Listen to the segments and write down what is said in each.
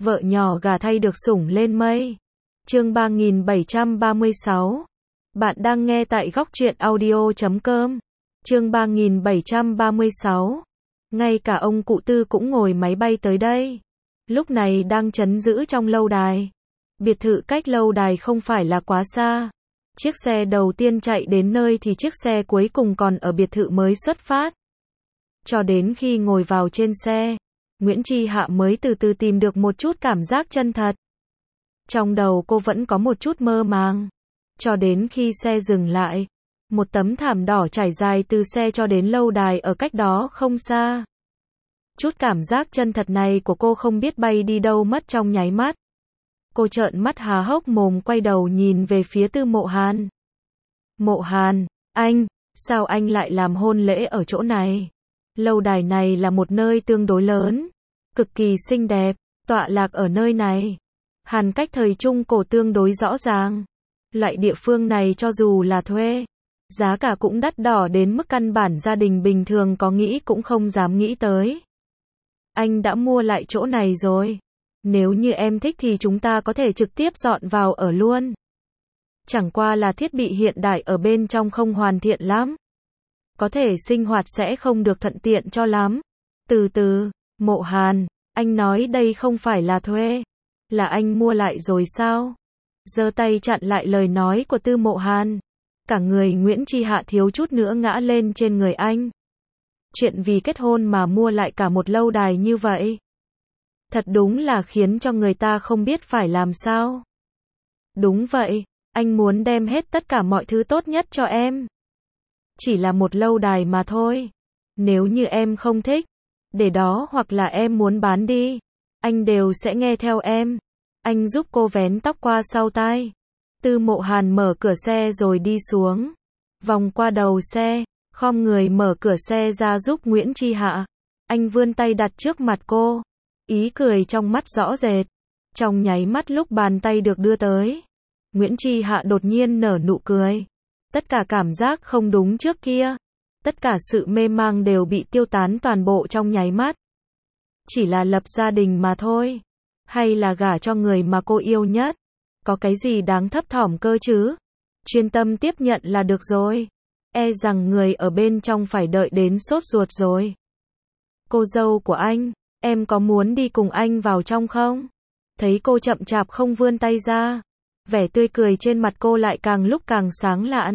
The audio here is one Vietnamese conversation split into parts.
Vợ nhỏ gà thay được sủng lên mây. Chương 3736. Bạn đang nghe tại góc truyện audio.com. Chương 3736. Ngay cả ông cụ Tư cũng ngồi máy bay tới đây. Lúc này đang trấn giữ trong lâu đài. Biệt thự cách lâu đài không phải là quá xa. Chiếc xe đầu tiên chạy đến nơi thì chiếc xe cuối cùng còn ở biệt thự mới xuất phát. Cho đến khi ngồi vào trên xe, Nguyễn Chi Hạ mới từ từ tìm được một chút cảm giác chân thật. Trong đầu cô vẫn có một chút mơ màng. Cho đến khi xe dừng lại, một tấm thảm đỏ trải dài từ xe cho đến lâu đài ở cách đó không xa. Chút cảm giác chân thật này của cô không biết bay đi đâu mất trong nháy mắt. Cô trợn mắt há hốc mồm quay đầu nhìn về phía Tư Mộ Hàn. Mộ Hàn, anh, sao anh lại làm hôn lễ ở chỗ này? Lâu đài này là một nơi tương đối lớn, cực kỳ xinh đẹp, tọa lạc ở nơi này. Hàn cách thời Trung Cổ tương đối rõ ràng. Loại địa phương này cho dù là thuê, giá cả cũng đắt đỏ đến mức căn bản gia đình bình thường có nghĩ cũng không dám nghĩ tới. Anh đã mua lại chỗ này rồi. Nếu như em thích thì chúng ta có thể trực tiếp dọn vào ở luôn. Chẳng qua là thiết bị hiện đại ở bên trong không hoàn thiện lắm. Có thể sinh hoạt sẽ không được thuận tiện cho lắm. Từ từ, Mộ Hàn, anh nói đây không phải là thuê, là anh mua lại rồi sao? Giơ tay chặn lại lời nói của Tư Mộ Hàn. Cả người Nguyễn Chi Hạ thiếu chút nữa ngã lên trên người anh. Chuyện vì kết hôn mà mua lại cả một lâu đài như vậy. Thật đúng là khiến cho người ta không biết phải làm sao. Đúng vậy, anh muốn đem hết tất cả mọi thứ tốt nhất cho em. Chỉ là một lâu đài mà thôi. Nếu như em không thích, để đó hoặc là em muốn bán đi, anh đều sẽ nghe theo em. Anh giúp cô vén tóc qua sau tai. Tư Mộ Hàn mở cửa xe rồi đi xuống. Vòng qua đầu xe, khom người mở cửa xe ra giúp Nguyễn Chi Hạ. Anh vươn tay đặt trước mặt cô. Ý cười trong mắt rõ rệt. Trong nháy mắt lúc bàn tay được đưa tới, Nguyễn Chi Hạ đột nhiên nở nụ cười. Tất cả cảm giác không đúng trước kia, tất cả sự mê mang đều bị tiêu tán toàn bộ trong nháy mắt. Chỉ là lập gia đình mà thôi, hay là gả cho người mà cô yêu nhất, có cái gì đáng thấp thỏm cơ chứ? Chuyên tâm tiếp nhận là được rồi. E rằng người ở bên trong phải đợi đến sốt ruột rồi. Cô dâu của anh, em có muốn đi cùng anh vào trong không? Thấy cô chậm chạp không vươn tay ra, vẻ tươi cười trên mặt cô lại càng lúc càng sáng lạn.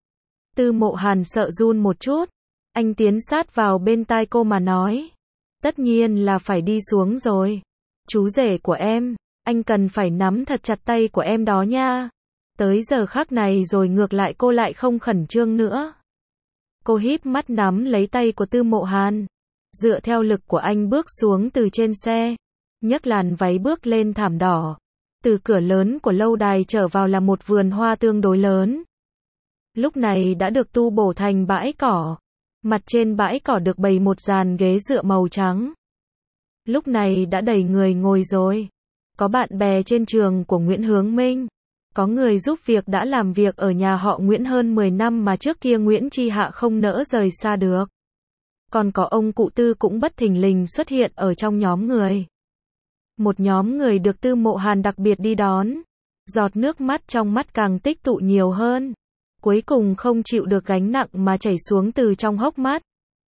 Tư Mộ Hàn sợ run một chút. Anh tiến sát vào bên tai cô mà nói. Tất nhiên là phải đi xuống rồi. Chú rể của em, anh cần phải nắm thật chặt tay của em đó nha. Tới giờ khắc này rồi ngược lại cô lại không khẩn trương nữa. Cô híp mắt nắm lấy tay của Tư Mộ Hàn. Dựa theo lực của anh bước xuống từ trên xe. Nhấc làn váy bước lên thảm đỏ. Từ cửa lớn của lâu đài trở vào là một vườn hoa tương đối lớn. Lúc này đã được tu bổ thành bãi cỏ. Mặt trên bãi cỏ được bày một dàn ghế dựa màu trắng. Lúc này đã đầy người ngồi rồi. Có bạn bè trên trường của Nguyễn Hướng Minh. Có người giúp việc đã làm việc ở nhà họ Nguyễn hơn 10 năm mà trước kia Nguyễn Chi Hạ không nỡ rời xa được. Còn có ông cụ Tư cũng bất thình lình xuất hiện ở trong nhóm người. Một nhóm người được Tư Mộ Hàn đặc biệt đi đón. Giọt nước mắt trong mắt càng tích tụ nhiều hơn. Cuối cùng không chịu được gánh nặng mà chảy xuống từ trong hốc mắt.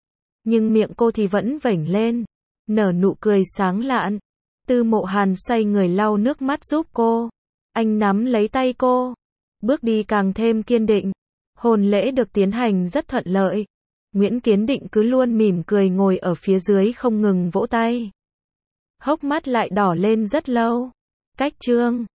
Nhưng miệng cô thì vẫn vểnh lên, nở nụ cười sáng lạn. Tư Mộ Hàn xoay người lau nước mắt giúp cô. Anh nắm lấy tay cô, bước đi càng thêm kiên định. Hôn lễ được tiến hành rất thuận lợi. Nguyễn Kiến Định cứ luôn mỉm cười ngồi ở phía dưới không ngừng vỗ tay. Hốc mắt lại đỏ lên rất lâu. Cách chương